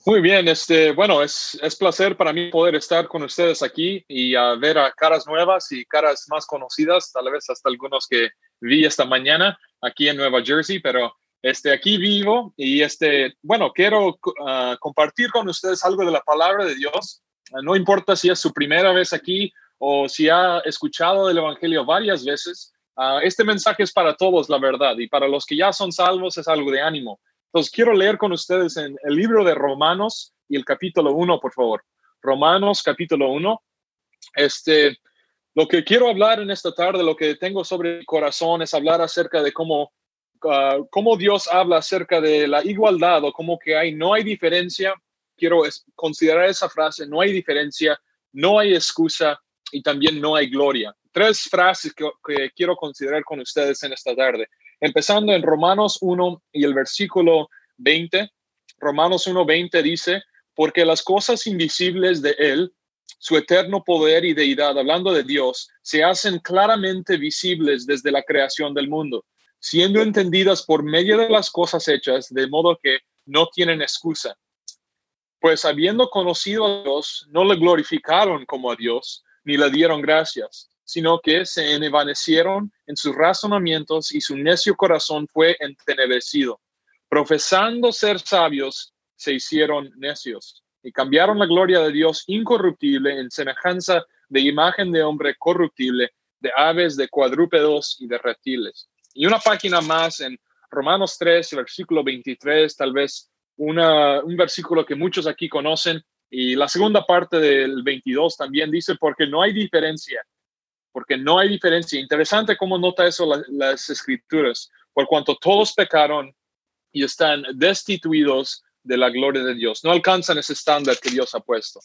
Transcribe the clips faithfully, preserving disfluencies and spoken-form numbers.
Muy bien, este, bueno, es, es placer para mí poder estar con ustedes aquí y uh, ver a caras nuevas y caras más conocidas, tal vez hasta algunos que vi esta mañana aquí en Nueva Jersey, pero este, aquí vivo y este, bueno, quiero uh, compartir con ustedes algo de la palabra de Dios. Uh, no importa si es su primera vez aquí o si ha escuchado el Evangelio varias veces, uh, este mensaje es para todos, la verdad, y para los que ya son salvos es algo de ánimo. Entonces, quiero leer con ustedes en el libro de Romanos y el capítulo uno, por favor. Romanos, capítulo uno. Este, lo que quiero hablar en esta tarde, lo que tengo sobre mi corazón es hablar acerca de cómo, uh, cómo Dios habla acerca de la igualdad o cómo que hay, no hay diferencia. Quiero considerar esa frase, no hay diferencia, no hay excusa y también no hay gloria. Tres frases que, que quiero considerar con ustedes en esta tarde. Empezando en Romanos uno y el versículo veinte. Romanos uno veinte dice, porque las cosas invisibles de Él, su eterno poder y deidad, hablando de Dios, se hacen claramente visibles desde la creación del mundo, siendo entendidas por medio de las cosas hechas, de modo que no tienen excusa. Pues habiendo conocido a Dios, no le glorificaron como a Dios, ni le dieron gracias, sino que se envanecieron en sus razonamientos y su necio corazón fue entenebrecido. Profesando ser sabios, se hicieron necios y cambiaron la gloria de Dios incorruptible en semejanza de imagen de hombre corruptible, de aves, de cuadrúpedos y de reptiles. Y una página más en Romanos tres, versículo veintitrés, tal vez una, un versículo que muchos aquí conocen, y la segunda parte del veintidós también dice, porque no hay diferencia, porque no hay diferencia. Interesante cómo nota eso la, las escrituras, por cuanto todos pecaron y están destituidos de la gloria de Dios. No alcanzan ese estándar que Dios ha puesto.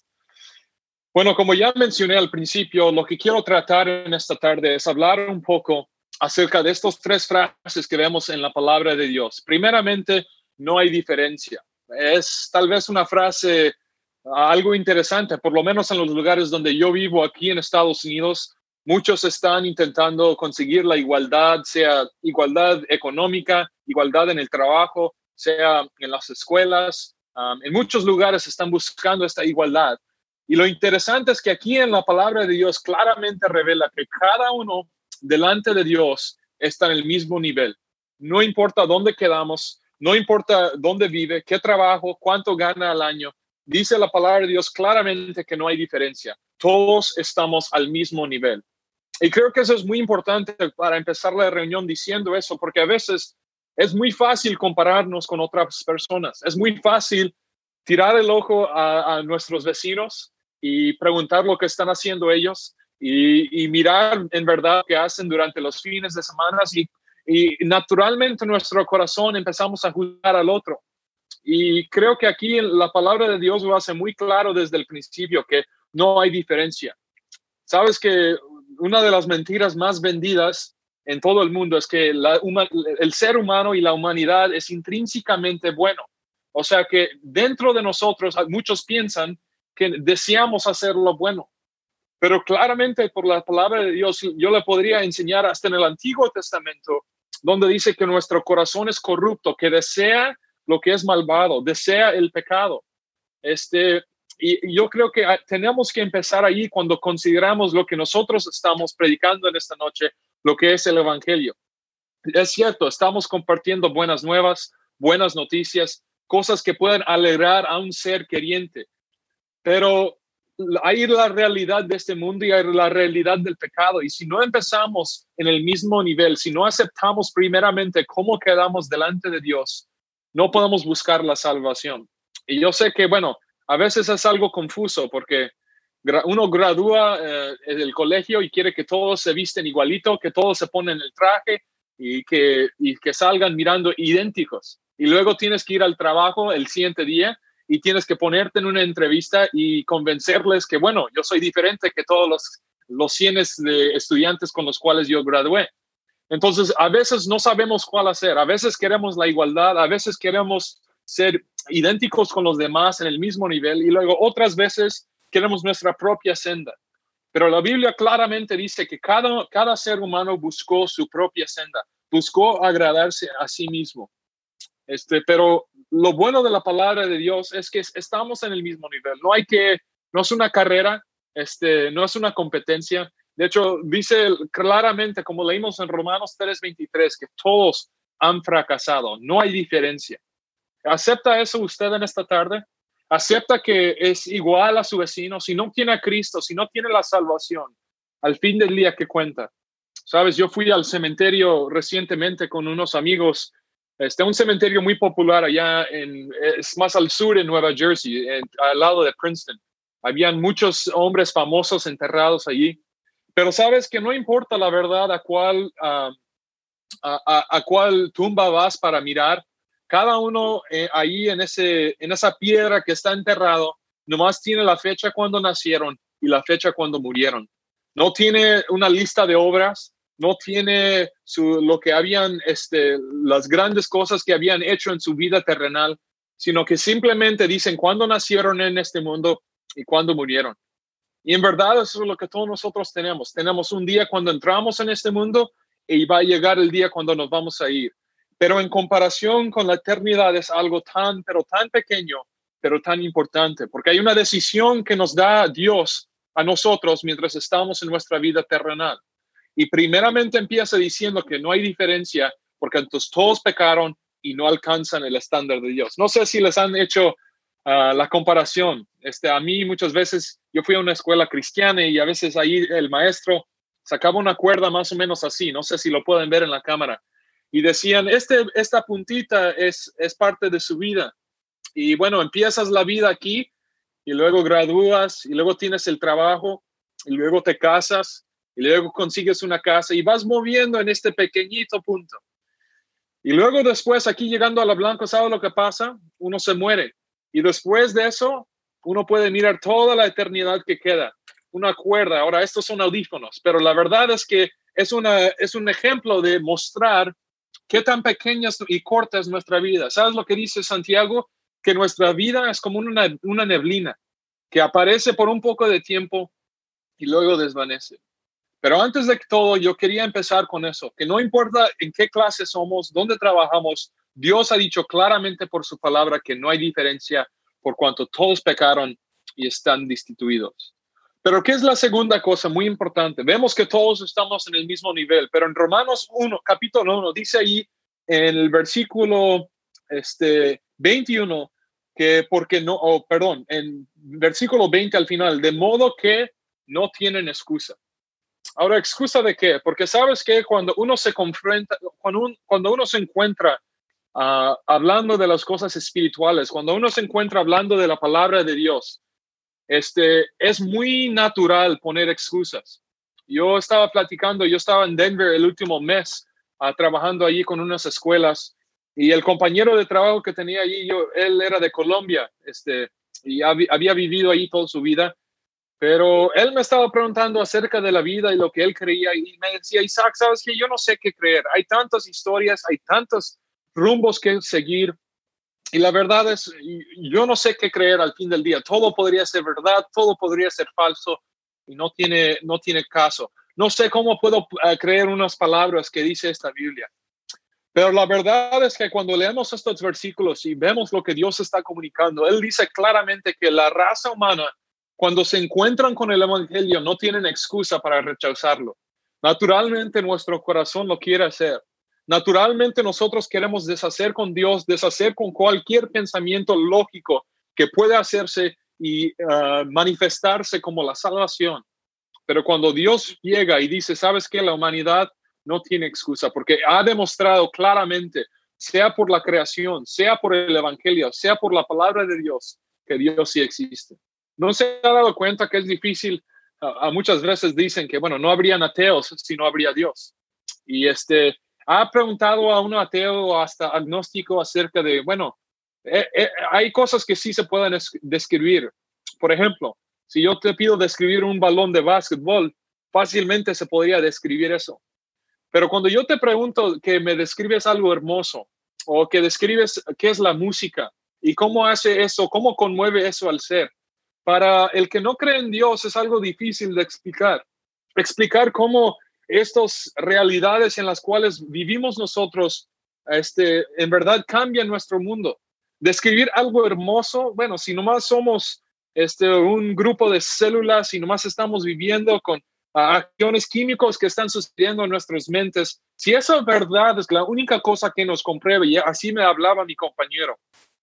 Bueno, como ya mencioné al principio, lo que quiero tratar en esta tarde es hablar un poco acerca de estos tres frases que vemos en la palabra de Dios. Primeramente, no hay diferencia. Es tal vez una frase uh, algo interesante, por lo menos en los lugares donde yo vivo aquí en Estados Unidos. Muchos están intentando conseguir la igualdad, sea igualdad económica, igualdad en el trabajo, sea en las escuelas. Um, en muchos lugares están buscando esta igualdad. Y lo interesante es que aquí en la palabra de Dios claramente revela que cada uno delante de Dios está en el mismo nivel. No importa dónde quedamos, no importa dónde vive, qué trabajo, cuánto gana al año. Dice la palabra de Dios claramente que no hay diferencia. Todos estamos al mismo nivel. Y creo que eso es muy importante para empezar la reunión diciendo eso, porque a veces es muy fácil compararnos con otras personas. Es muy fácil tirar el ojo a, a nuestros vecinos y preguntar lo que están haciendo ellos y, y mirar en verdad qué hacen durante los fines de semana y, y naturalmente nuestro corazón empezamos a juzgar al otro. Y creo que aquí la palabra de Dios lo hace muy claro desde el principio que no hay diferencia. Sabes que una de las mentiras más vendidas en todo el mundo es que la, el ser humano y la humanidad es intrínsecamente bueno. O sea que dentro de nosotros muchos piensan que deseamos hacer lo bueno. Pero claramente por la palabra de Dios yo le podría enseñar hasta en el Antiguo Testamento donde dice que nuestro corazón es corrupto, que desea lo que es malvado, desea el pecado. Este, y yo creo que tenemos que empezar ahí cuando consideramos lo que nosotros estamos predicando en esta noche, lo que es el Evangelio. Es cierto, estamos compartiendo buenas nuevas, buenas noticias, cosas que pueden alegrar a un ser queriente, pero hay la realidad de este mundo y hay la realidad del pecado. Y si no empezamos en el mismo nivel, si no aceptamos primeramente cómo quedamos delante de Dios, no podemos buscar la salvación. Y yo sé que, bueno, a veces es algo confuso porque uno gradúa eh, en el colegio y quiere que todos se visten igualito, que todos se ponen el traje y que, y que salgan mirando idénticos. Y luego tienes que ir al trabajo el siguiente día y tienes que ponerte en una entrevista y convencerles que, bueno, yo soy diferente que todos los, los cientos de estudiantes con los cuales yo gradué. Entonces, a veces no sabemos cuál hacer. A veces queremos la igualdad, a veces queremos ser idénticos con los demás en el mismo nivel y luego otras veces queremos nuestra propia senda. Pero la Biblia claramente dice que cada, cada ser humano buscó su propia senda, buscó agradarse a sí mismo. Este, pero lo bueno de la palabra de Dios es que estamos en el mismo nivel. No hay que, no es una carrera, este, no es una competencia. De hecho, dice claramente, como leímos en Romanos tres veintitrés, que todos han fracasado. No hay diferencia. ¿Acepta eso usted en esta tarde? ¿Acepta que es igual a su vecino? Si no tiene a Cristo, si no tiene la salvación, al fin del día, ¿qué cuenta? Sabes, yo fui al cementerio recientemente con unos amigos. Este, un cementerio muy popular allá, en, es más al sur en Nueva Jersey, en, al lado de Princeton. Habían muchos hombres famosos enterrados allí. Pero sabes que no importa la verdad a cuál, uh, a, a, a cuál tumba vas para mirar. Cada uno eh, ahí en, ese, en esa piedra que está enterrado, nomás tiene la fecha cuando nacieron y la fecha cuando murieron. No tiene una lista de obras, no tiene su, lo que habían, este, las grandes cosas que habían hecho en su vida terrenal, sino que simplemente dicen cuándo nacieron en este mundo y cuándo murieron. Y en verdad eso es lo que todos nosotros tenemos. Tenemos un día cuando entramos en este mundo y va a llegar el día cuando nos vamos a ir. Pero en comparación con la eternidad es algo tan, pero tan pequeño, pero tan importante, porque hay una decisión que nos da Dios a nosotros mientras estamos en nuestra vida terrenal. Y primeramente empieza diciendo que no hay diferencia porque entonces todos pecaron y no alcanzan el estándar de Dios. No sé si les han hecho uh, la comparación. Este, a mí muchas veces, yo fui a una escuela cristiana y a veces ahí el maestro sacaba una cuerda más o menos así, no sé si lo pueden ver en la cámara, y decían, este, esta puntita es, es parte de su vida. Y bueno, empiezas la vida aquí y luego gradúas y luego tienes el trabajo y luego te casas y luego consigues una casa y vas moviendo en este pequeñito punto. Y luego después, aquí llegando a la blanco, ¿sabes lo que pasa? Uno se muere. Y después de eso, uno puede mirar toda la eternidad que queda. Una cuerda. Ahora, estos son audífonos, pero la verdad es que es, una, es un ejemplo de mostrar qué tan pequeña y corta es nuestra vida. ¿Sabes lo que dice Santiago? Que nuestra vida es como una, una neblina que aparece por un poco de tiempo y luego desvanece. Pero antes de todo, yo quería empezar con eso, que no importa en qué clase somos, dónde trabajamos, Dios ha dicho claramente por su palabra que no hay diferencia por cuanto todos pecaron y están destituidos. Pero ¿qué es la segunda cosa muy importante? Vemos que todos estamos en el mismo nivel, pero en Romanos uno, capítulo uno, dice ahí en el versículo este, veintiuno, que porque no, oh, perdón, en versículo veinte al final, de modo que no tienen excusa. Ahora, ¿excusa de qué? Porque sabes que cuando uno se confronta, cuando, un, cuando uno se encuentra uh, hablando de las cosas espirituales, cuando uno se encuentra hablando de la palabra de Dios, este, es muy natural poner excusas. Yo estaba platicando, yo estaba en Denver el último mes uh, trabajando allí con unas escuelas y el compañero de trabajo que tenía allí, yo, él era de Colombia este, y hab, había vivido allí toda su vida. Pero él me estaba preguntando acerca de la vida y lo que él creía y me decía, Isaac, ¿sabes qué? Yo no sé qué creer. Hay tantas historias, hay tantos rumbos que seguir y la verdad es, yo no sé qué creer al fin del día. Todo podría ser verdad, todo podría ser falso y no tiene, no tiene caso. No sé cómo puedo uh, creer unas palabras que dice esta Biblia. Pero la verdad es que cuando leemos estos versículos y vemos lo que Dios está comunicando, Él dice claramente que la raza humana, cuando se encuentran con el evangelio, no tienen excusa para rechazarlo. Naturalmente nuestro corazón lo quiere hacer. Naturalmente nosotros queremos deshacer con Dios, deshacer con cualquier pensamiento lógico que pueda hacerse y uh, manifestarse como la salvación. Pero cuando Dios llega y dice, ¿sabes qué? La humanidad no tiene excusa porque ha demostrado claramente, sea por la creación, sea por el evangelio, sea por la palabra de Dios, que Dios sí existe. ¿No se ha dado cuenta que es difícil? A, a muchas veces dicen que, bueno, no habrían ateos si no habría Dios. Y este, ha preguntado a un ateo hasta agnóstico acerca de, bueno, eh, eh, hay cosas que sí se pueden es- describir. Por ejemplo, si yo te pido describir un balón de básquetbol, fácilmente se podría describir eso. Pero cuando yo te pregunto que me describes algo hermoso o que describes qué es la música y cómo hace eso, cómo conmueve eso al ser, para el que no cree en Dios es algo difícil de explicar. Explicar cómo estas realidades en las cuales vivimos nosotros, este, en verdad cambian nuestro mundo. describir algo hermoso, bueno, si nomás somos este, un grupo de células, si nomás estamos viviendo con uh, acciones químicos que están sucediendo en nuestras mentes, si esa verdad es la única cosa que nos compruebe, y así me hablaba mi compañero,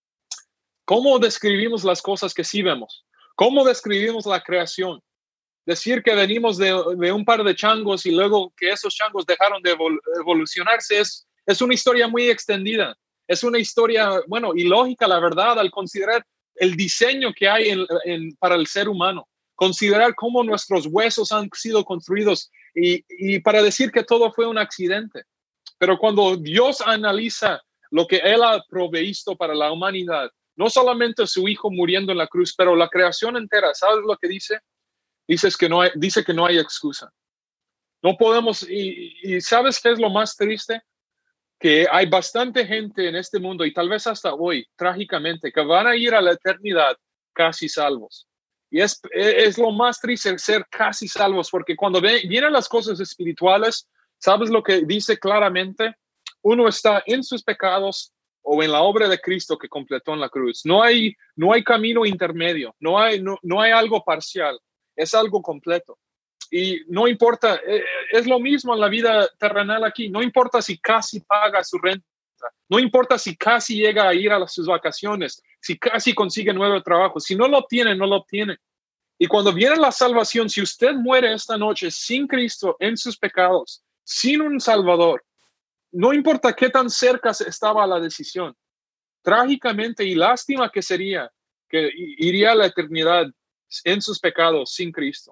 ¿cómo describimos las cosas que sí vemos? ¿Cómo describimos la creación? Decir que venimos de, de un par de changos y luego que esos changos dejaron de evol evolucionarse es, es una historia muy extendida. Es una historia, bueno, ilógica, la verdad, al considerar el diseño que hay en, en, para el ser humano. Considerar cómo nuestros huesos han sido construidos y, y para decir que todo fue un accidente. Pero cuando Dios analiza lo que Él ha provisto para la humanidad, no solamente su hijo muriendo en la cruz, pero la creación entera, ¿sabes lo que dice? Dices que no hay, dice que no hay excusa. No podemos, y, y ¿sabes qué es lo más triste? Que hay bastante gente en este mundo, y tal vez hasta hoy, trágicamente, que van a ir a la eternidad casi salvos. Y es, es lo más triste ser casi salvos, porque cuando ve, vienen las cosas espirituales, ¿sabes lo que dice claramente? Uno está en sus pecados o en la obra de Cristo que completó en la cruz. No hay, no hay camino intermedio, no hay, no, no hay algo parcial. Es algo completo. Y no importa, es lo mismo en la vida terrenal aquí. No importa si casi paga su renta, no importa si casi llega a ir a sus vacaciones, si casi consigue nuevo trabajo. Si no lo tiene, no lo obtiene. Y cuando viene la salvación, si usted muere esta noche sin Cristo, en sus pecados, sin un Salvador, no importa qué tan cerca estaba la decisión, trágicamente y lástima que sería que iría a la eternidad en sus pecados sin Cristo.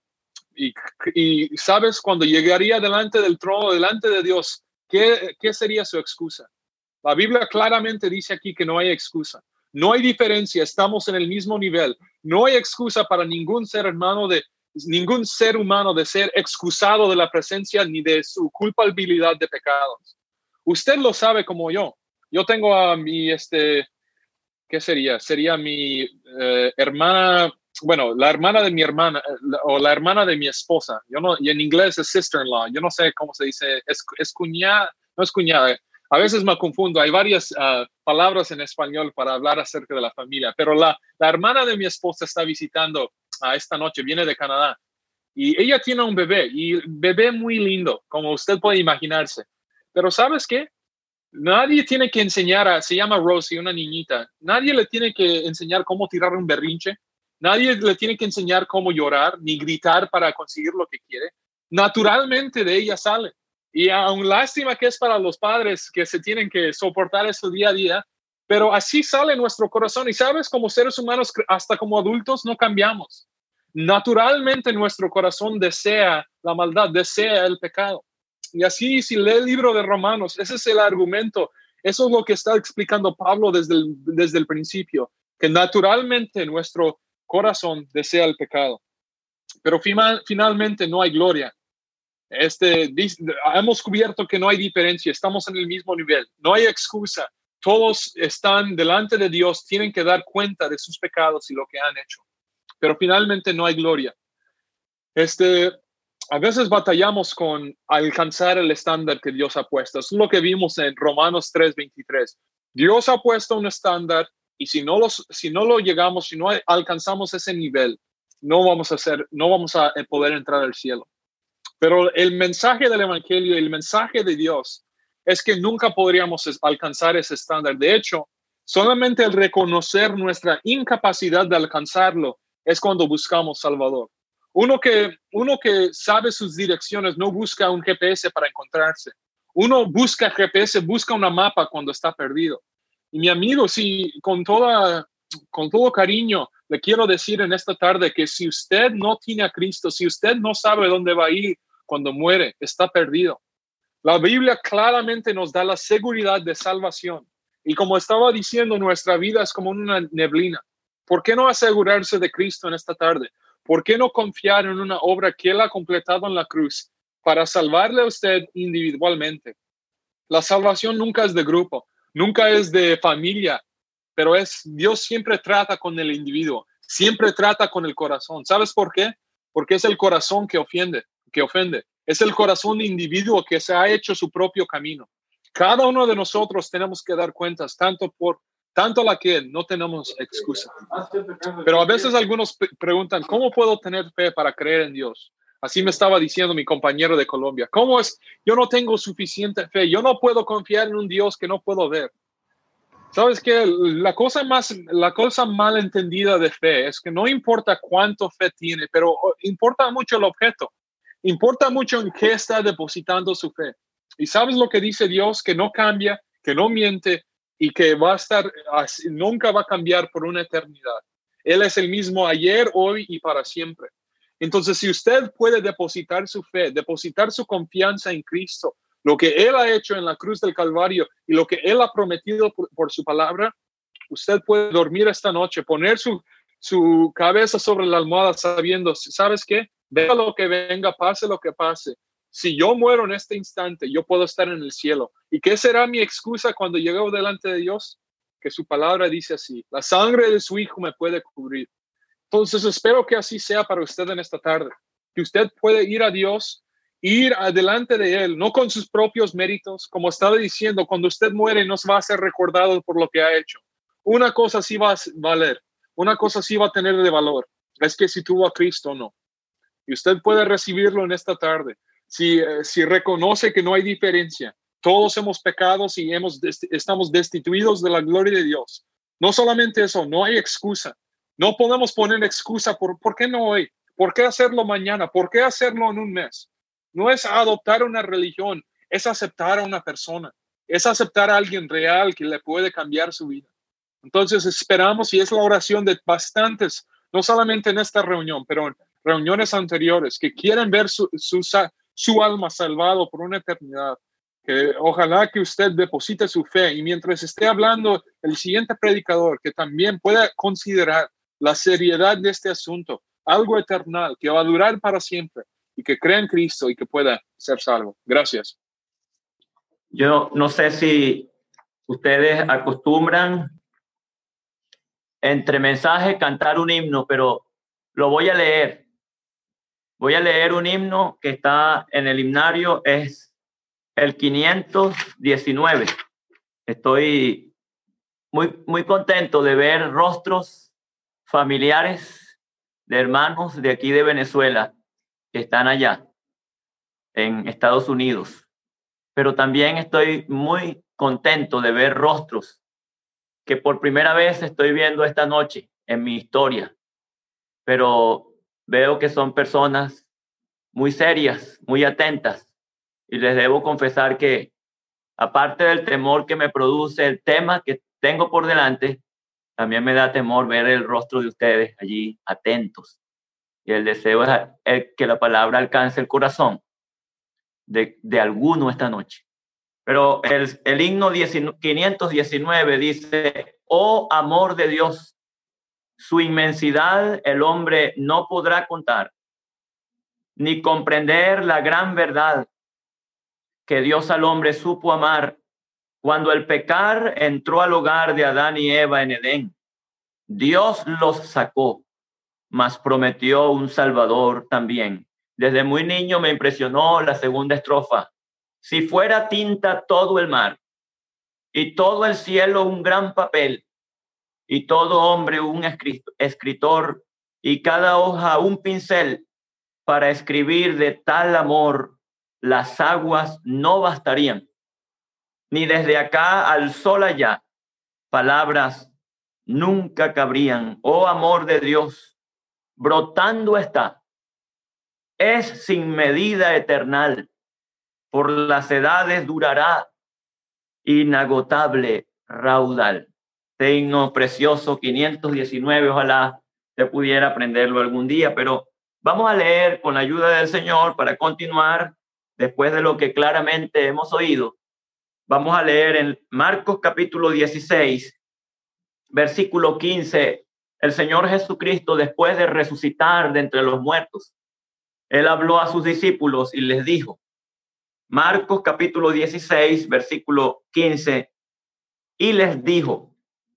Y, y sabes, cuando llegaría delante del trono, delante de Dios, ¿qué, ¿qué sería su excusa? La Biblia claramente dice aquí que no hay excusa. No hay diferencia, estamos en el mismo nivel. No hay excusa para ningún ser hermano de ningún ser humano de ser excusado de la presencia ni de su culpabilidad de pecados. Usted lo sabe como yo. Yo tengo a mi, este, ¿qué sería? Sería mi eh, hermana, bueno, la hermana de mi hermana, la, o la hermana de mi esposa. Yo no, y en inglés es sister-in-law. Yo no sé cómo se dice, es, es cuñada, no es cuñada. A veces me confundo. Hay varias uh, palabras en español para hablar acerca de la familia, pero la, la hermana de mi esposa está visitando uh, esta noche, viene de Canadá. Y ella tiene un bebé, y bebé muy lindo, como usted puede imaginarse. Pero ¿sabes qué? Nadie tiene que enseñar a, se llama Rosie, una niñita, nadie le tiene que enseñar cómo tirar un berrinche, nadie le tiene que enseñar cómo llorar, ni gritar para conseguir lo que quiere. Naturalmente de ella sale. Y aún lástima que es para los padres que se tienen que soportar eso día a día, pero así sale nuestro corazón. Y sabes, como seres humanos, hasta como adultos, no cambiamos. Naturalmente nuestro corazón desea la maldad, desea el pecado. Y así, si lee el libro de Romanos, ese es el argumento. Eso es lo que está explicando Pablo desde el, desde el principio, que naturalmente nuestro corazón desea el pecado. Pero final, finalmente no hay gloria. Este, hemos cubierto que no hay diferencia, estamos en el mismo nivel, no hay excusa. Todos están delante de Dios, tienen que dar cuenta de sus pecados y lo que han hecho. Pero finalmente no hay gloria. Este... A veces batallamos con alcanzar el estándar que Dios ha puesto. Es lo que vimos en Romanos tres veintitrés. Dios ha puesto un estándar y si no, los, si no lo llegamos, si no alcanzamos ese nivel, no vamos a, hacer, no vamos a poder entrar al cielo. Pero el mensaje del Evangelio y el mensaje de Dios es que nunca podríamos alcanzar ese estándar. De hecho, solamente el reconocer nuestra incapacidad de alcanzarlo es cuando buscamos Salvador. Uno que, uno que sabe sus direcciones no busca un G P S para encontrarse. Uno busca G P S, busca una mapa cuando está perdido. Y mi amigo, sí, con, toda, con todo cariño, le quiero decir en esta tarde que si usted no tiene a Cristo, si usted no sabe dónde va a ir cuando muere, está perdido. La Biblia claramente nos da la seguridad de salvación. Y como estaba diciendo, nuestra vida es como una neblina. ¿Por qué no asegurarse de Cristo en esta tarde? ¿Por qué no confiar en una obra que Él ha completado en la cruz para salvarle a usted individualmente? La salvación nunca es de grupo, nunca es de familia, pero es Dios siempre trata con el individuo, siempre trata con el corazón. ¿Sabes por qué? Porque es el corazón que ofende, que ofende. Es el corazón de individuo que se ha hecho su propio camino. Cada uno de nosotros tenemos que dar cuentas, tanto por Tanto la que no tenemos excusa. Pero a veces algunos pe- preguntan, ¿cómo puedo tener fe para creer en Dios? Así me estaba diciendo mi compañero de Colombia. ¿Cómo es? Yo no tengo suficiente fe. Yo no puedo confiar en un Dios que no puedo ver. ¿Sabes qué? La cosa más, la cosa mal entendida de fe es que no importa cuánto fe tiene, pero importa mucho el objeto. Importa mucho en qué está depositando su fe. ¿Y sabes lo que dice Dios? Que no cambia, que no miente y que va a estar, así, nunca va a cambiar por una eternidad. Él es el mismo ayer, hoy y para siempre. Entonces, si usted puede depositar su fe, depositar su confianza en Cristo, lo que Él ha hecho en la cruz del Calvario y lo que Él ha prometido por, por su palabra, usted puede dormir esta noche, poner su, su cabeza sobre la almohada sabiendo, ¿sabes qué? Venga lo que venga, pase lo que pase. Si yo muero en este instante, yo puedo estar en el cielo. ¿Y qué será mi excusa cuando llegue delante de Dios? Que su palabra dice así, la sangre de su Hijo me puede cubrir. Entonces espero que así sea para usted en esta tarde, que usted puede ir a Dios, ir adelante de Él, no con sus propios méritos, como estaba diciendo, cuando usted muere no se va a ser recordado por lo que ha hecho. Una cosa sí va a valer, una cosa sí va a tener de valor, es que si tuvo a Cristo o no. Y usted puede recibirlo en esta tarde. Si, eh, si reconoce que no hay diferencia, todos hemos pecado y hemos, estamos destituidos de la gloria de Dios. No solamente eso, no hay excusa. No podemos poner excusa por ¿por qué no hoy? ¿Por qué hacerlo mañana? ¿Por qué hacerlo en un mes? No es adoptar una religión, es aceptar a una persona, es aceptar a alguien real que le puede cambiar su vida. Entonces esperamos, y es la oración de bastantes, no solamente en esta reunión, pero en reuniones anteriores, que quieren ver su, su, su alma salvado por una eternidad. Que ojalá que usted deposite su fe y mientras esté hablando el siguiente predicador, que también pueda considerar la seriedad de este asunto, algo eternal que va a durar para siempre y que crea en Cristo y que pueda ser salvo. Gracias. Yo no sé si ustedes acostumbran entre mensajes cantar un himno, pero lo voy a leer. Voy a leer un himno que está en el himnario, es el quinientos diecinueve. Estoy muy, muy contento de ver rostros familiares de hermanos de aquí de Venezuela que están allá en Estados Unidos. Pero también estoy muy contento de ver rostros que por primera vez estoy viendo esta noche en mi historia. Pero veo que son personas muy serias, muy atentas. Y les debo confesar que, aparte del temor que me produce el tema que tengo por delante, también me da temor ver el rostro de ustedes allí atentos. Y el deseo es el que la palabra alcance el corazón de, de alguno esta noche. Pero el, el himno quinientos diecinueve dice: oh amor de Dios, su inmensidad el hombre no podrá contar, ni comprender la gran verdad que Dios al hombre supo amar cuando el pecar entró al hogar de Adán y Eva en Edén. Dios los sacó, mas prometió un Salvador también. Desde muy niño me impresionó la segunda estrofa. Si fuera tinta todo el mar, y todo el cielo un gran papel, y todo hombre un escritor, y cada hoja un pincel, para escribir de tal amor, las aguas no bastarían, ni desde acá al sol allá, palabras nunca cabrían. Oh amor de Dios, brotando está, es sin medida eternal, por las edades durará, inagotable raudal. Este himno precioso, quinientos diecinueve, ojalá te pudiera aprenderlo algún día, pero vamos a leer con la ayuda del Señor para continuar después de lo que claramente hemos oído. Vamos a leer en Marcos capítulo dieciséis, versículo quince. El Señor Jesucristo, después de resucitar de entre los muertos, Él habló a sus discípulos y les dijo, Marcos capítulo dieciséis, versículo quince, y les dijo,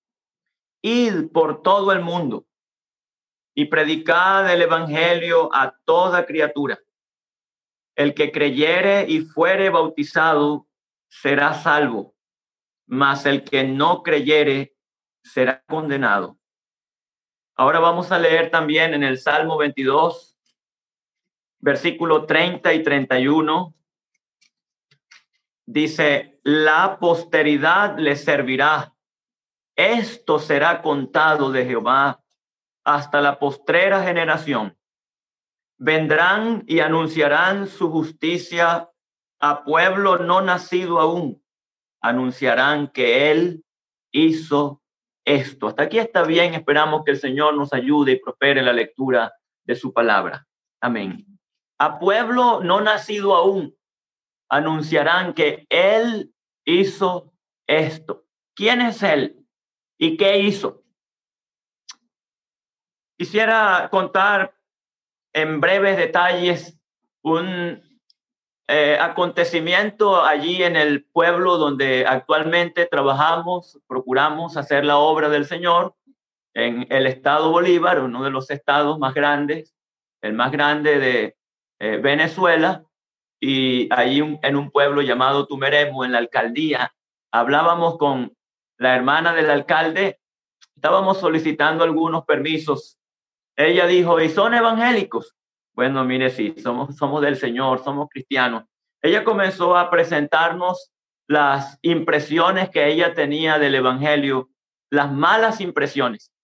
id por todo el mundo y predicad el evangelio a toda criatura. El que creyere y fuere bautizado será salvo, mas el que no creyere será condenado. Ahora vamos a leer también en el Salmo veintidós, versículo treinta y treinta y uno. Dice, la posteridad le servirá. Esto será contado de Jehová hasta la postrera generación. Vendrán y anunciarán su justicia a pueblo no nacido aún. Anunciarán que él hizo esto. Hasta aquí está bien. Esperamos que el Señor nos ayude y prospere la lectura de su palabra. Amén. A pueblo no nacido aún anunciarán que él hizo esto. ¿Quién es él? ¿Y qué hizo? Quisiera contar en breves detalles un eh, acontecimiento allí en el pueblo donde actualmente trabajamos, procuramos hacer la obra del Señor, en el estado Bolívar, uno de los estados más grandes, el más grande de eh, Venezuela, y allí un, en un pueblo llamado Tumeremo, en la alcaldía, hablábamos con la hermana del alcalde, estábamos solicitando algunos permisos. Ella dijo, ¿y son evangélicos? Bueno, mire, sí, somos, somos del Señor, somos cristianos. Ella comenzó a presentarnos las impresiones que ella tenía del evangelio, las malas impresiones,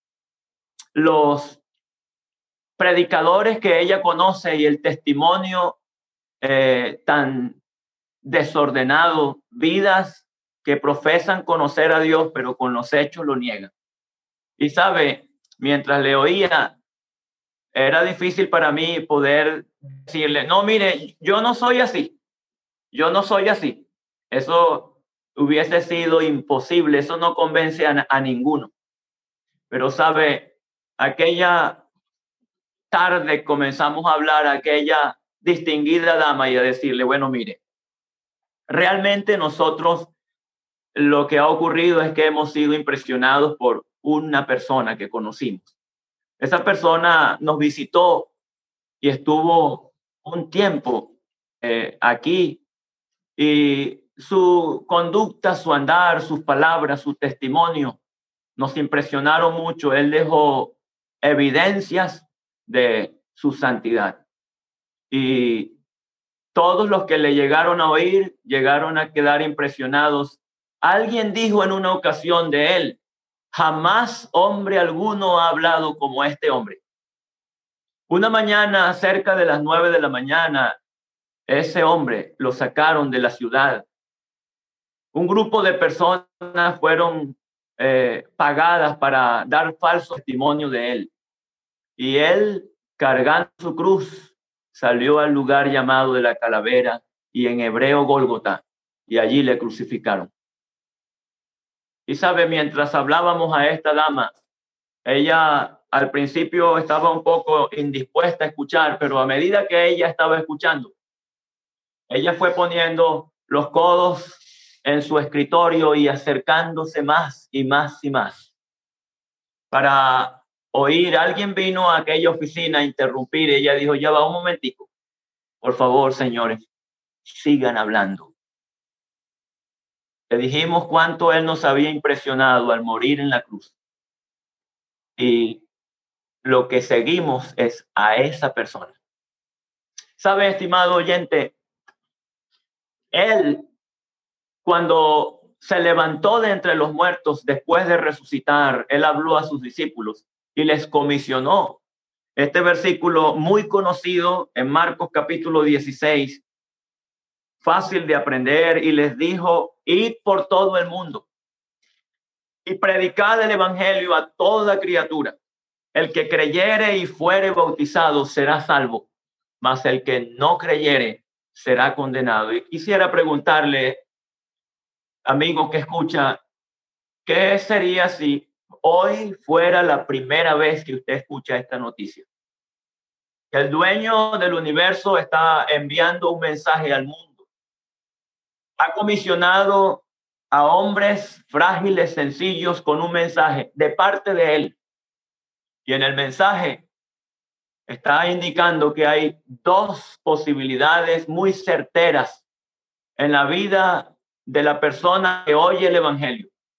los predicadores que ella conoce y el testimonio eh, tan desordenado, vidas que profesan conocer a Dios, pero con los hechos lo niegan. Y sabe, mientras le oía, era difícil para mí poder decirle, no, mire, yo no soy así, yo no soy así. Eso hubiese sido imposible, eso no convence a, a ninguno. Pero sabe, aquella tarde comenzamos a hablar a aquella distinguida dama y a decirle, bueno, mire, realmente nosotros lo que ha ocurrido es que hemos sido impresionados por una persona que conocimos. Esa persona nos visitó y estuvo un tiempo eh, aquí y su conducta, su andar, sus palabras, su testimonio nos impresionaron mucho. Él dejó evidencias de su santidad y todos los que le llegaron a oír llegaron a quedar impresionados. Alguien dijo en una ocasión de él, jamás hombre alguno ha hablado como este hombre. Una mañana, cerca de las nueve de la mañana, ese hombre lo sacaron de la ciudad. Un grupo de personas fueron eh, pagadas para dar falso testimonio de él. Y él, cargando su cruz, salió al lugar llamado de la Calavera y en hebreo Gólgota, y allí le crucificaron. Y sabe, mientras hablábamos a esta dama, ella al principio estaba un poco indispuesta a escuchar, pero a medida que ella estaba escuchando, ella fue poniendo los codos en su escritorio y acercándose más y más y más para oír. Alguien vino a aquella oficina a interrumpir y ella dijo, ya va un momentico. Por favor, señores, sigan hablando. Le dijimos cuánto él nos había impresionado al morir en la cruz. Y lo que seguimos es a esa persona. ¿Sabe, estimado oyente? Él, cuando se levantó de entre los muertos después de resucitar, él habló a sus discípulos y les comisionó. Este versículo muy conocido en Marcos capítulo dieciséis, fácil de aprender, y les dijo, id por todo el mundo y predicad el evangelio a toda criatura. El que creyere y fuere bautizado será salvo, mas el que no creyere será condenado. Y quisiera preguntarle, amigo que escucha, ¿qué sería si hoy fuera la primera vez que usted escucha esta noticia? Que el dueño del universo está enviando un mensaje al mundo. Ha comisionado a hombres frágiles, sencillos, con un mensaje de parte de él. Y en el mensaje está indicando que hay dos posibilidades muy certeras en la vida de la persona que oye el evangelio.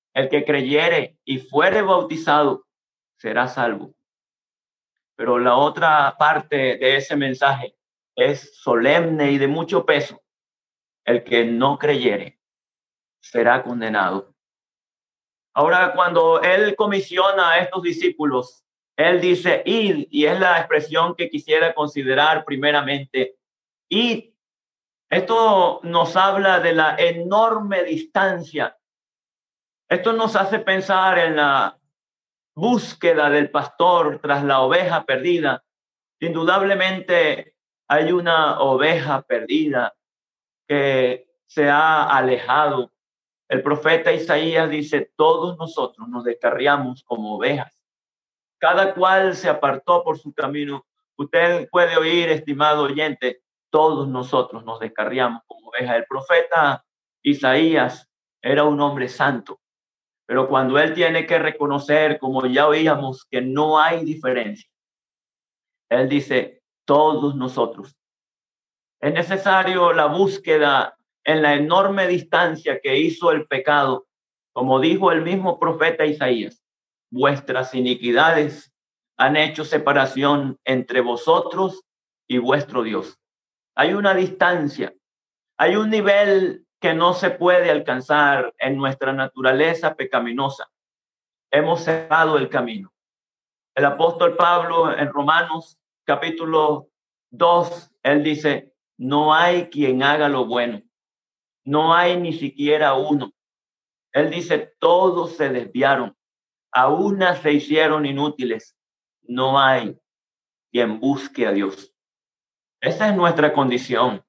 El que creyere y fuere bautizado será salvo. Pero la otra parte de ese mensaje es solemne y de mucho peso. El que no creyere será condenado. Ahora, cuando él comisiona a estos discípulos, él dice id, y es la expresión que quisiera considerar primeramente. Id. Esto nos habla de la enorme distancia. Esto nos hace pensar en la búsqueda del pastor tras la oveja perdida. Indudablemente hay una oveja perdida que se ha alejado. El profeta Isaías dice, todos nosotros nos descarriamos como ovejas. Cada cual se apartó por su camino. Usted puede oír, estimado oyente, todos nosotros nos descarriamos como ovejas. El profeta Isaías era un hombre santo, pero cuando él tiene que reconocer, como ya oíamos, que no hay diferencia, él dice, todos nosotros. Es necesario la búsqueda en la enorme distancia que hizo el pecado, como dijo el mismo profeta Isaías, vuestras iniquidades han hecho separación entre vosotros y vuestro Dios. Hay una distancia, hay un nivel que no se puede alcanzar en nuestra naturaleza pecaminosa. Hemos cerrado el camino. El apóstol Pablo en Romanos capítulo dos, él dice, no hay quien haga lo bueno. No hay ni siquiera uno. Él dice, todos se desviaron. A una se hicieron inútiles. No hay quien busque a Dios. Esa es nuestra condición.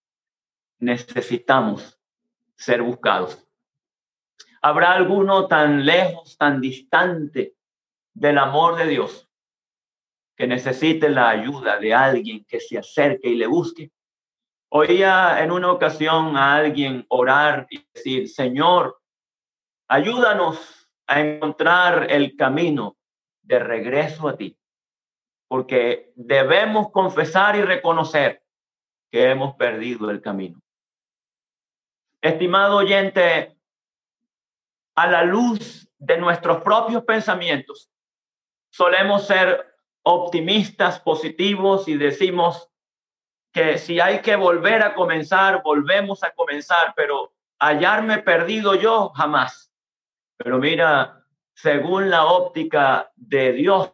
Necesitamos ser buscados. ¿Habrá alguno tan lejos, tan distante del amor de Dios que necesite la ayuda de alguien que se acerque y le busque? Oía en una ocasión a alguien orar y decir, Señor, ayúdanos a encontrar el camino de regreso a ti, porque debemos confesar y reconocer que hemos perdido el camino. Estimado oyente, a la luz de nuestros propios pensamientos, solemos ser optimistas, positivos y decimos que si hay que volver a comenzar, volvemos a comenzar, pero hallarme perdido yo jamás. Pero mira, según la óptica de Dios,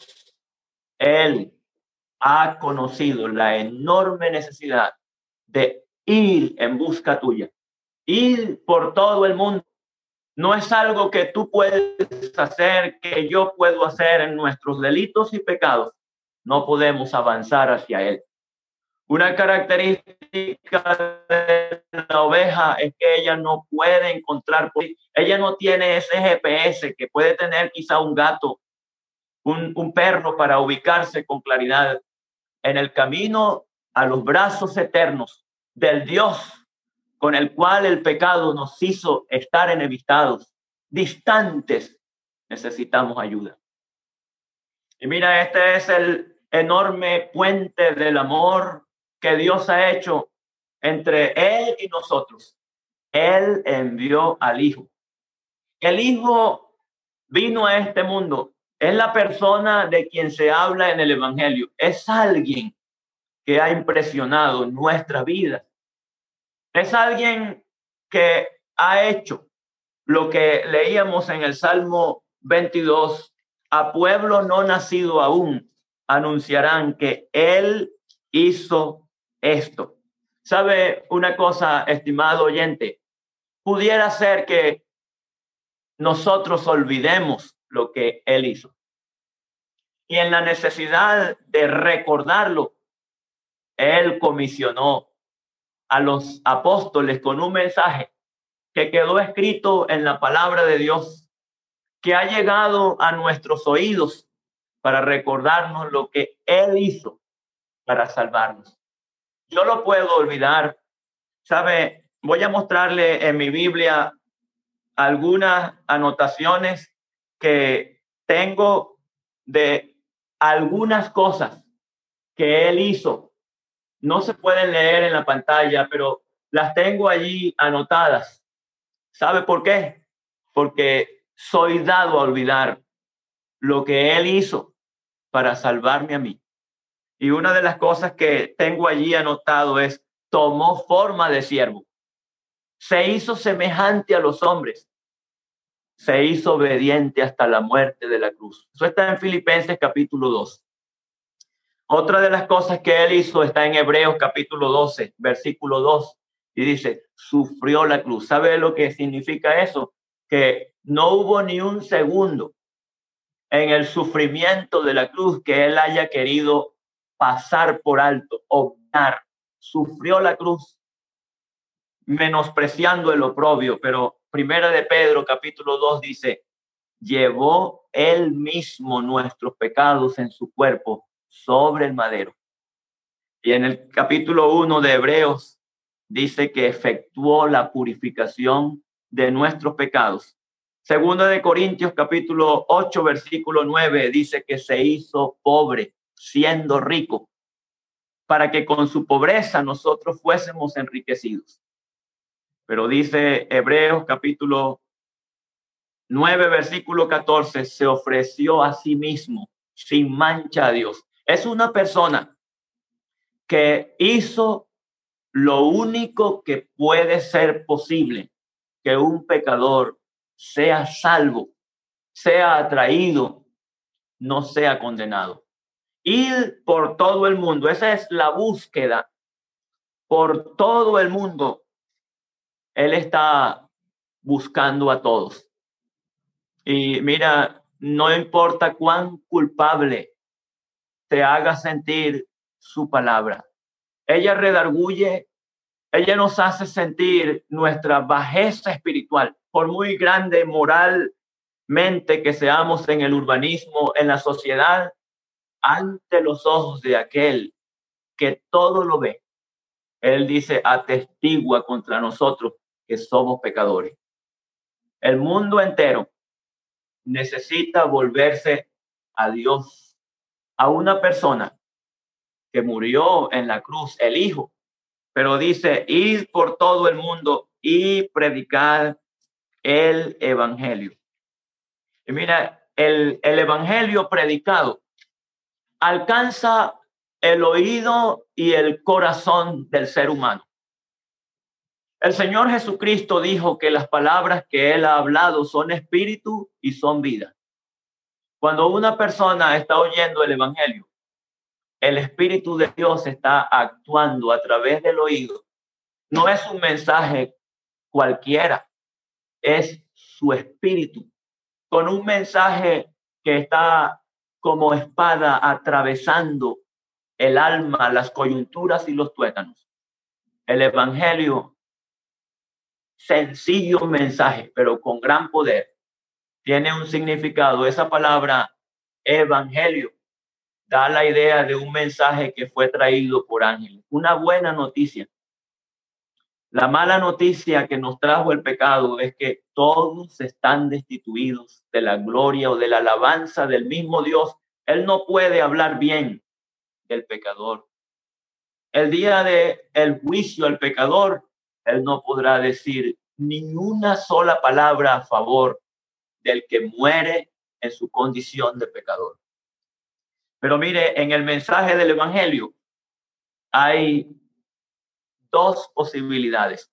Él ha conocido la enorme necesidad de ir en busca tuya, ir por todo el mundo. No es algo que tú puedes hacer, que yo puedo hacer en nuestros delitos y pecados. No podemos avanzar hacia Él. Una característica de la oveja es que ella no puede encontrar, ella no tiene ese G P S que puede tener quizá un gato, un, un perro para ubicarse con claridad en el camino a los brazos eternos del Dios con el cual el pecado nos hizo estar enemistados, distantes. Necesitamos ayuda. Y mira, este es el enorme puente del amor que Dios ha hecho entre Él y nosotros. Él envió al Hijo. El Hijo vino a este mundo. Es la persona de quien se habla en el Evangelio. Es alguien que ha impresionado nuestra vida. Es alguien que ha hecho lo que leíamos en el Salmo veintidós. A pueblo no nacido aún anunciarán que Él hizo esto. ¿Sabe una cosa, estimado oyente? Pudiera ser que nosotros olvidemos lo que Él hizo. Y en la necesidad de recordarlo, Él comisionó a los apóstoles con un mensaje que quedó escrito en la palabra de Dios, que ha llegado a nuestros oídos para recordarnos lo que Él hizo para salvarnos. Yo lo puedo olvidar. ¿Sabe? Voy a mostrarle en mi Biblia algunas anotaciones que tengo de algunas cosas que Él hizo. No se pueden leer en la pantalla, pero las tengo allí anotadas. ¿Sabe por qué? porque soy dado a olvidar lo que Él hizo para salvarme a mí. Y una de las cosas que tengo allí anotado es, tomó forma de siervo, se hizo semejante a los hombres, se hizo obediente hasta la muerte de la cruz. Eso está en Filipenses capítulo dos. Otra de las cosas que Él hizo está en Hebreos capítulo doce, versículo dos, y dice, sufrió la cruz. ¿Sabe lo que significa eso? Que no hubo ni un segundo en el sufrimiento de la cruz que Él haya querido pasar por alto, obviar. Sufrió la cruz, menospreciando el oprobio, pero Primera de Pedro capítulo dos dice, llevó Él mismo nuestros pecados en su cuerpo sobre el madero. Y en el capítulo uno de Hebreos dice que efectuó la purificación de nuestros pecados. Segunda de Corintios capítulo ocho versículo nueve dice que se hizo pobre siendo rico para que con su pobreza nosotros fuésemos enriquecidos. Pero dice Hebreos capítulo nueve versículo catorce, se ofreció a sí mismo sin mancha a Dios. Es una persona que hizo lo único que puede ser posible, que un pecador sea salvo, sea atraído, no sea condenado. Ir por todo el mundo, esa es la búsqueda por todo el mundo. Él está buscando a todos. Y mira, no importa cuán culpable te haga sentir su palabra. Ella redarguye, ella nos hace sentir nuestra bajeza espiritual, por muy grande moralmente que seamos en el urbanismo, en la sociedad, ante los ojos de aquel que todo lo ve. Él dice, atestigua contra nosotros que somos pecadores. El mundo entero necesita volverse a Dios, a una persona que murió en la cruz, el Hijo, pero dice, id por todo el mundo y predicar el evangelio. Y mira, el, el evangelio predicado alcanza el oído y el corazón del ser humano. El Señor Jesucristo dijo que las palabras que Él ha hablado son espíritu y son vida. Cuando una persona está oyendo el evangelio, el Espíritu de Dios está actuando a través del oído. No es un mensaje cualquiera, es su espíritu, con un mensaje que está como espada atravesando el alma, las coyunturas y los tuétanos. El evangelio, sencillo mensaje, pero con gran poder, tiene un significado. Esa palabra evangelio da la idea de un mensaje que fue traído por ángeles. Una buena noticia. La mala noticia que nos trajo el pecado es que todos están destituidos de la gloria o de la alabanza del mismo Dios. Él no puede hablar bien del pecador. El día de el juicio al pecador, él no podrá decir ni una sola palabra a favor del que muere en su condición de pecador. Pero mire, en el mensaje del evangelio hay dos posibilidades.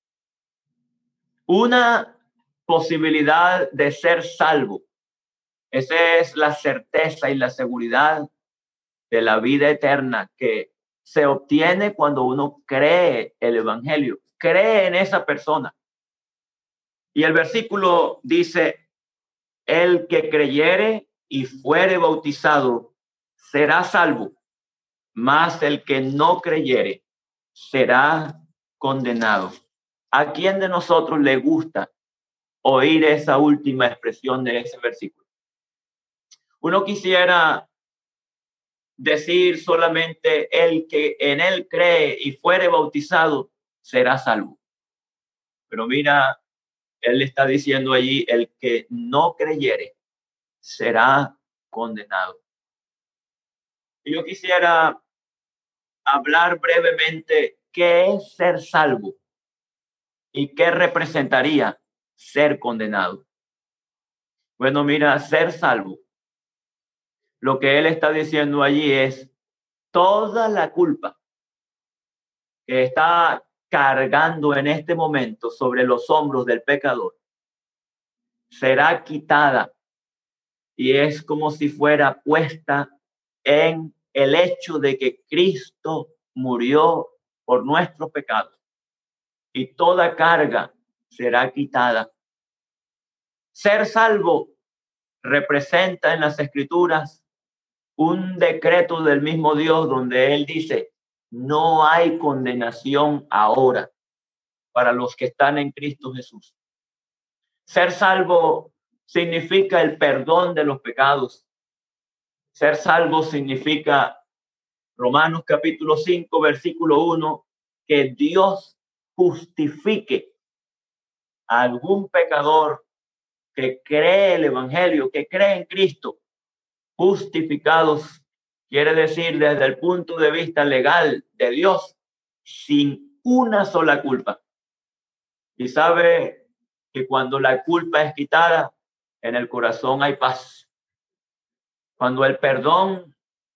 Una posibilidad de ser salvo. Esa es la certeza y la seguridad de la vida eterna que se obtiene cuando uno cree el evangelio, cree en esa persona. Y el versículo dice, el que creyere y fuere bautizado será salvo, mas el que no creyere será condenado. ¿A quién de nosotros le gusta oír esa última expresión de ese versículo? Uno quisiera decir solamente el que en él cree y fuere bautizado será salvo. Pero mira, él está diciendo allí, el que no creyere será condenado. Y yo quisiera hablar brevemente qué es ser salvo y qué representaría ser condenado. Bueno, mira, ser salvo. Lo que él está diciendo allí es toda la culpa que está cargando en este momento sobre los hombros del pecador será quitada y es como si fuera puesta en el hecho de que Cristo murió por nuestros pecados y toda carga será quitada. Ser salvo representa en las Escrituras un decreto del mismo Dios donde Él dice, no hay condenación ahora para los que están en Cristo Jesús. Ser salvo significa el perdón de los pecados. Ser salvo significa, Romanos capítulo cinco, versículo uno, que Dios justifique a algún pecador que cree el evangelio, que cree en Cristo. Justificados quiere decir desde el punto de vista legal de Dios, sin una sola culpa. Y sabe que cuando la culpa es quitada, en el corazón hay paz. Cuando el perdón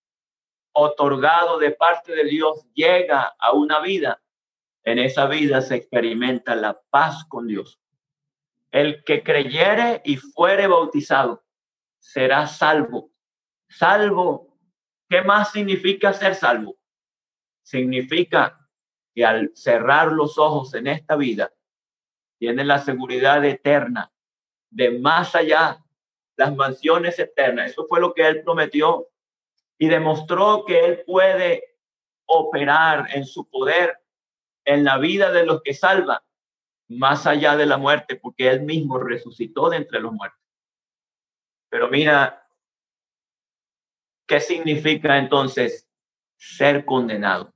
otorgado de parte de Dios llega a una vida, en esa vida se experimenta la paz con Dios. El que creyere y fuere bautizado será salvo. Salvo, ¿qué más significa ser salvo? Significa que al cerrar los ojos en esta vida, tiene la seguridad eterna de más allá, las mansiones eternas. Eso fue lo que él prometió y demostró que él puede operar en su poder en la vida de los que salva más allá de la muerte, porque él mismo resucitó de entre los muertos. Pero mira, ¿qué significa entonces ser condenado?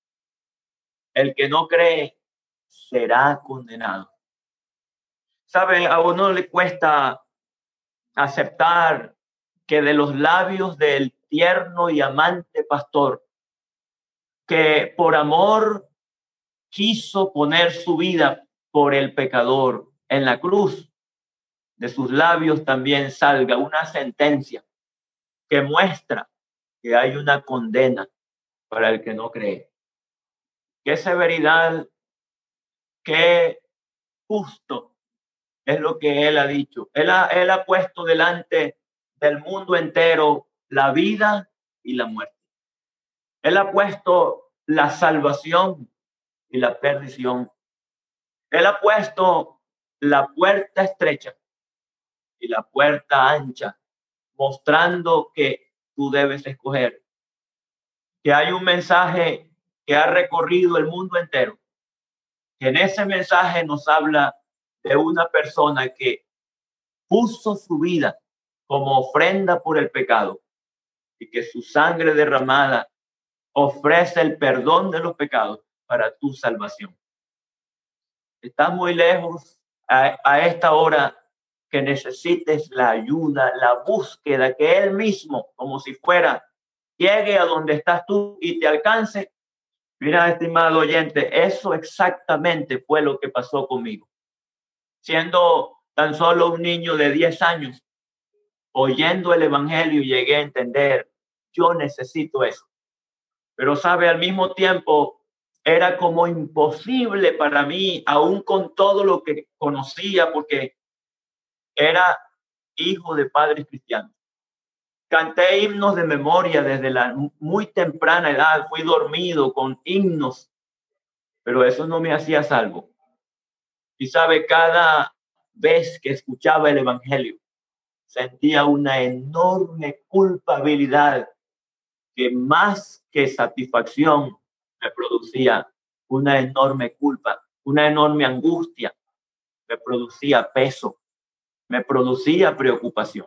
El que no cree será condenado. ¿Sabe? A uno le cuesta aceptar que de los labios del tierno y amante pastor, que por amor quiso poner su vida por el pecador en la cruz, de sus labios también salga una sentencia que muestra que hay una condena para el que no cree. Qué severidad, qué justo es lo que él ha dicho. Él ha, él ha puesto delante del mundo entero la vida y la muerte. Él ha puesto la salvación y la perdición. Él ha puesto la puerta estrecha y la puerta ancha, mostrando que tú debes escoger. Que hay un mensaje que ha recorrido el mundo entero. Que en ese mensaje nos habla de una persona que puso su vida como ofrenda por el pecado y que su sangre derramada ofrece el perdón de los pecados para tu salvación. Estás muy lejos a, a esta hora que necesites la ayuda, la búsqueda, que Él mismo, como si fuera, llegue a donde estás tú y te alcance. Mira, estimado oyente, eso exactamente fue lo que pasó conmigo. Siendo tan solo un niño de diez años, oyendo el evangelio, llegué a entender, yo necesito eso. Pero sabe, al mismo tiempo, era como imposible para mí, aún con todo lo que conocía, porque era hijo de padres cristianos. Canté himnos de memoria desde la muy temprana edad, fui dormido con himnos, pero eso no me hacía salvo. Y sabe, cada vez que escuchaba el evangelio, sentía una enorme culpabilidad que más que satisfacción me producía una enorme culpa, una enorme angustia, me producía peso, me producía preocupación.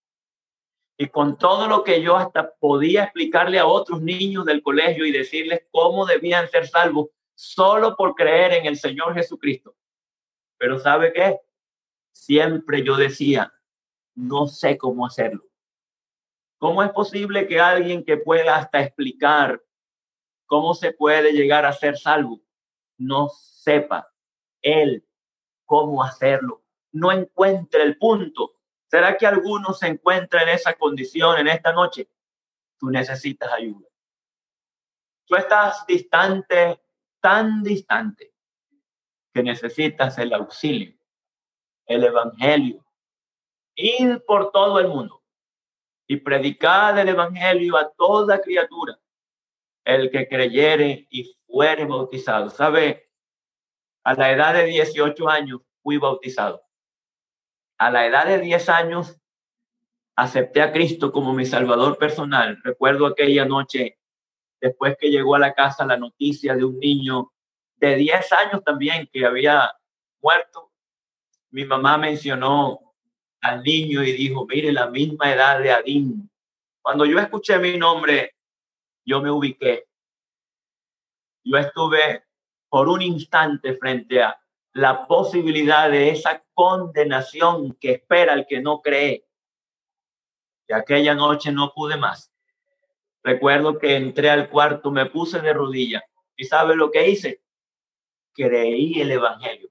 Y con todo lo que yo hasta podía explicarle a otros niños del colegio y decirles cómo debían ser salvos solo por creer en el Señor Jesucristo. Pero ¿sabe qué? Siempre yo decía, no sé cómo hacerlo. ¿Cómo es posible que alguien que pueda hasta explicar cómo se puede llegar a ser salvo no sepa él cómo hacerlo? No encuentre el punto ¿Será que alguno se encuentra en esa condición en esta noche? Tú necesitas ayuda. Tú estás distante, tan distante, que necesitas el auxilio, el evangelio. Ir por todo el mundo y predicar el evangelio a toda criatura. El que creyere y fuere bautizado. ¿Sabe? A la edad de dieciocho años fui bautizado. A la edad de diez años acepté a Cristo como mi Salvador personal. Recuerdo aquella noche, después que llegó a la casa la noticia de un niño de diez años también que había muerto. Mi mamá mencionó al niño y dijo, mire, la misma edad de Adín. Cuando yo escuché mi nombre, yo me ubiqué. Yo estuve por un instante frente a la posibilidad de esa condenación que espera el que no cree. Y aquella noche no pude más. Recuerdo que entré al cuarto, me puse de rodillas. ¿Y sabe lo que hice? Creí el evangelio.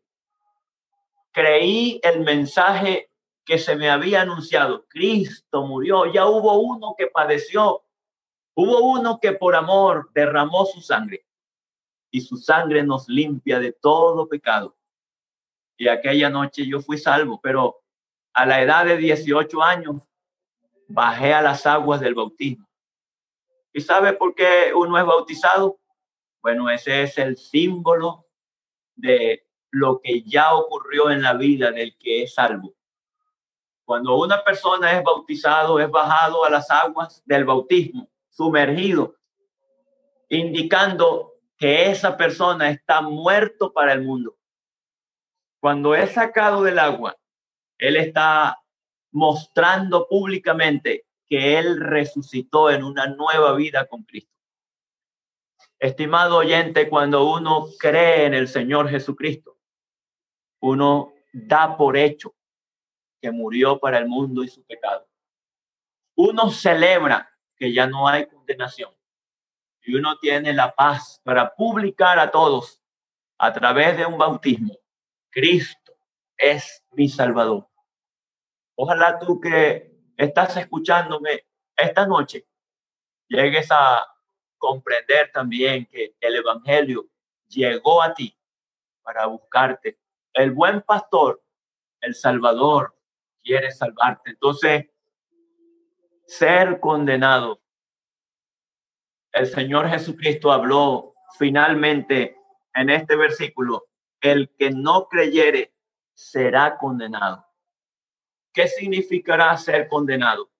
Creí el mensaje que se me había anunciado. Cristo murió. Ya hubo uno que padeció. Hubo uno que por amor derramó su sangre. Y su sangre nos limpia de todo pecado. Y aquella noche yo fui salvo, pero a la edad de dieciocho años bajé a las aguas del bautismo. ¿Y sabe por qué uno es bautizado? Bueno, ese es el símbolo de lo que ya ocurrió en la vida del que es salvo. Cuando una persona es bautizado, es bajado a las aguas del bautismo, sumergido, indicando que esa persona está muerto para el mundo. Cuando es sacado del agua, él está mostrando públicamente que él resucitó en una nueva vida con Cristo. Estimado oyente, cuando uno cree en el Señor Jesucristo, uno da por hecho que murió para el mundo y su pecado. Uno celebra que ya no hay condenación y uno tiene la paz para publicar a todos a través de un bautismo. Cristo es mi Salvador. Ojalá tú que estás escuchándome esta noche llegues a comprender también que el evangelio llegó a ti para buscarte. El buen pastor, el Salvador, quiere salvarte. Entonces, ser condenado. El Señor Jesucristo habló finalmente en este versículo, el que no creyere será condenado. ¿Qué significará ser condenado?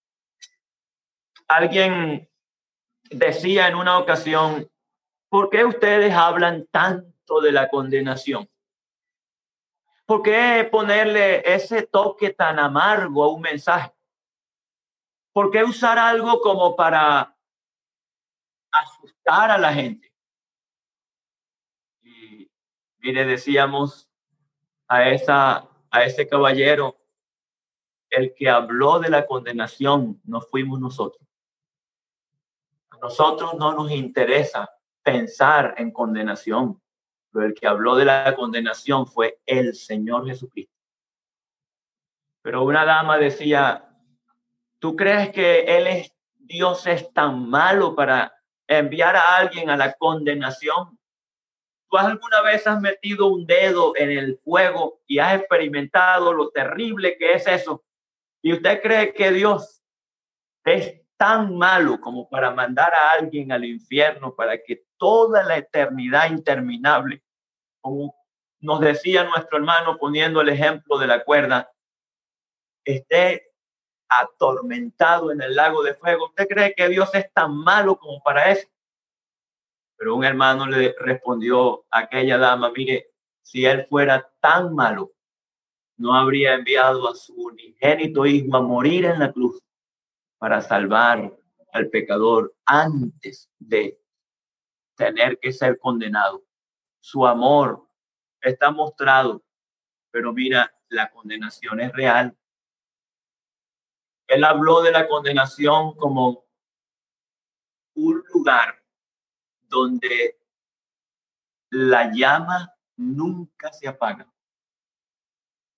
Alguien decía en una ocasión, ¿por qué ustedes hablan tanto de la condenación? ¿Por qué ponerle ese toque tan amargo a un mensaje? ¿Por qué usar algo como para asustar a la gente? Y mire, decíamos a, esa, a ese caballero, el que habló de la condenación no fuimos nosotros. A nosotros no nos interesa pensar en condenación, pero el que habló de la condenación fue el Señor Jesucristo. Pero una dama decía, ¿tú crees que él es, Dios es tan malo para enviar a alguien a la condenación? ¿Tú alguna vez has metido un dedo en el fuego y has experimentado lo terrible que es eso? ¿Y usted cree que Dios es tan malo como para mandar a alguien al infierno para que toda la eternidad interminable, como nos decía nuestro hermano poniendo el ejemplo de la cuerda, esté atormentado en el lago de fuego? ¿Usted cree que Dios es tan malo como para eso? Pero un hermano le respondió a aquella dama, mire, si él fuera tan malo, no habría enviado a su unigénito hijo a morir en la cruz para salvar al pecador antes de tener que ser condenado. Su amor está mostrado, pero mira, la condenación es real. Él habló de la condenación como un lugar donde la llama nunca se apaga.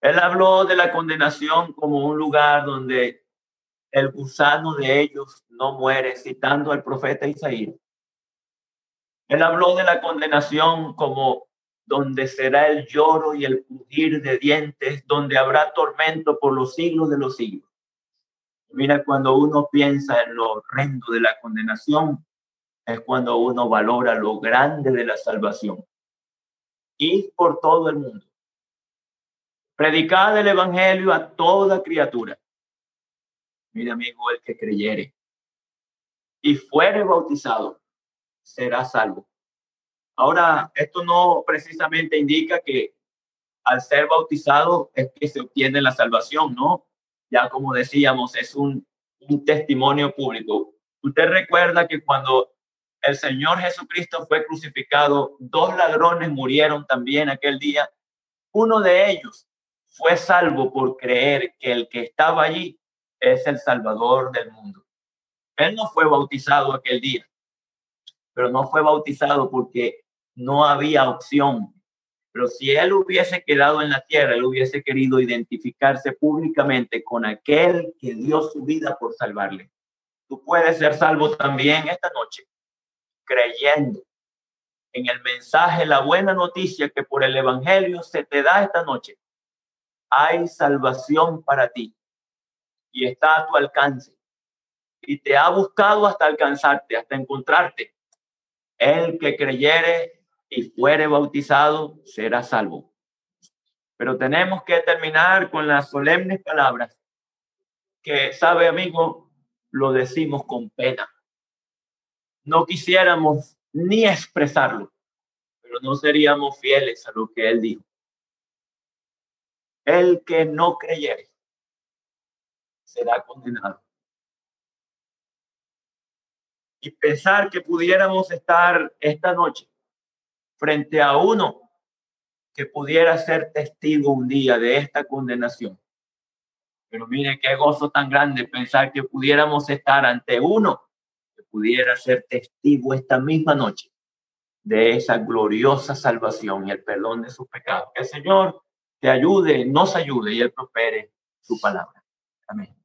Él habló de la condenación como un lugar donde el gusano de ellos no muere, citando al profeta Isaías. Él habló de la condenación como donde será el lloro y el crujir de dientes, donde habrá tormento por los siglos de los siglos. Mira, cuando uno piensa en lo horrendo de la condenación, es cuando uno valora lo grande de la salvación. Ir por todo el mundo. Predicar el evangelio a toda criatura. Mira, amigo, el que creyere y fuere bautizado será salvo. Ahora, esto no precisamente indica que al ser bautizado es que se obtiene la salvación, ¿no? Ya como decíamos, es un, un testimonio público. Usted recuerda que cuando el Señor Jesucristo fue crucificado, dos ladrones murieron también aquel día. Uno de ellos fue salvo por creer que el que estaba allí es el Salvador del mundo. Él no fue bautizado aquel día, pero no fue bautizado porque no había opción. Pero si él hubiese quedado en la tierra, él hubiese querido identificarse públicamente con aquel que dio su vida por salvarle. Tú puedes ser salvo también esta noche, creyendo en el mensaje, la buena noticia que por el evangelio se te da esta noche. Hay salvación para ti y está a tu alcance. Y te ha buscado hasta alcanzarte, hasta encontrarte. El que creyere y fuere bautizado será salvo. Pero tenemos que terminar con las solemnes palabras que, sabe, amigo, lo decimos con pena. No quisiéramos ni expresarlo, pero no seríamos fieles a lo que él dijo. El que no creyere será condenado. Y pensar que pudiéramos estar esta noche frente a uno que pudiera ser testigo un día de esta condenación. Pero mire qué gozo tan grande pensar que pudiéramos estar ante uno que pudiera ser testigo esta misma noche de esa gloriosa salvación y el perdón de sus pecados. Que el Señor te ayude, nos ayude y Él prospere su palabra. Amén.